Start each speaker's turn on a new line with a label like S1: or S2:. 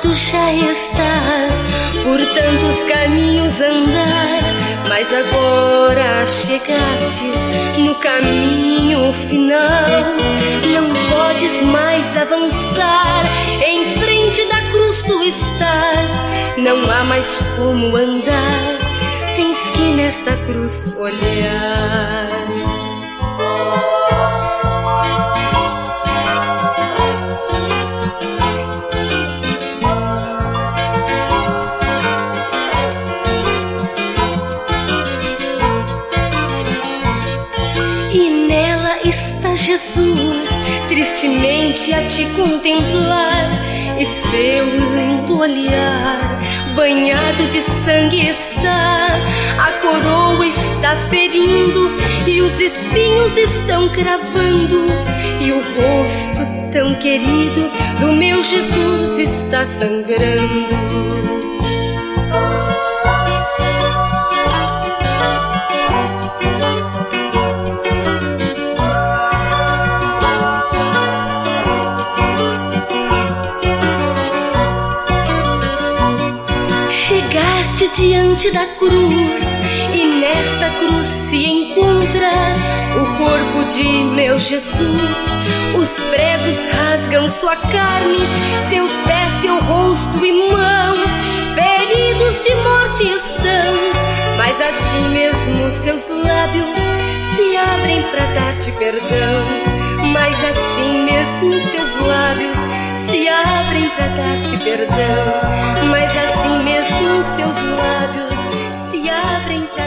S1: tu já estás por tantos caminhos andar, mas agora chegastes no caminho final. Não podes mais avançar, em frente da cruz tu estás. Não há mais como andar, tens que nesta cruz olhar. Jesus, tristemente a te contemplar, e seu lindo olhar banhado de sangue está. A coroa está ferindo e os espinhos estão cravando, e o rosto tão querido do meu Jesus está sangrando. Diante da cruz, e nesta cruz se encontra o corpo de meu Jesus. Os pregos rasgam sua carne, seus pés, seu rosto e mãos, feridos de morte estão, mas assim mesmo seus lábios se abrem pra dar-te perdão. Mas assim mesmo seus lábios se abrem pra dar-te perdão. Mas assim mesmo seus lábios se abrem pra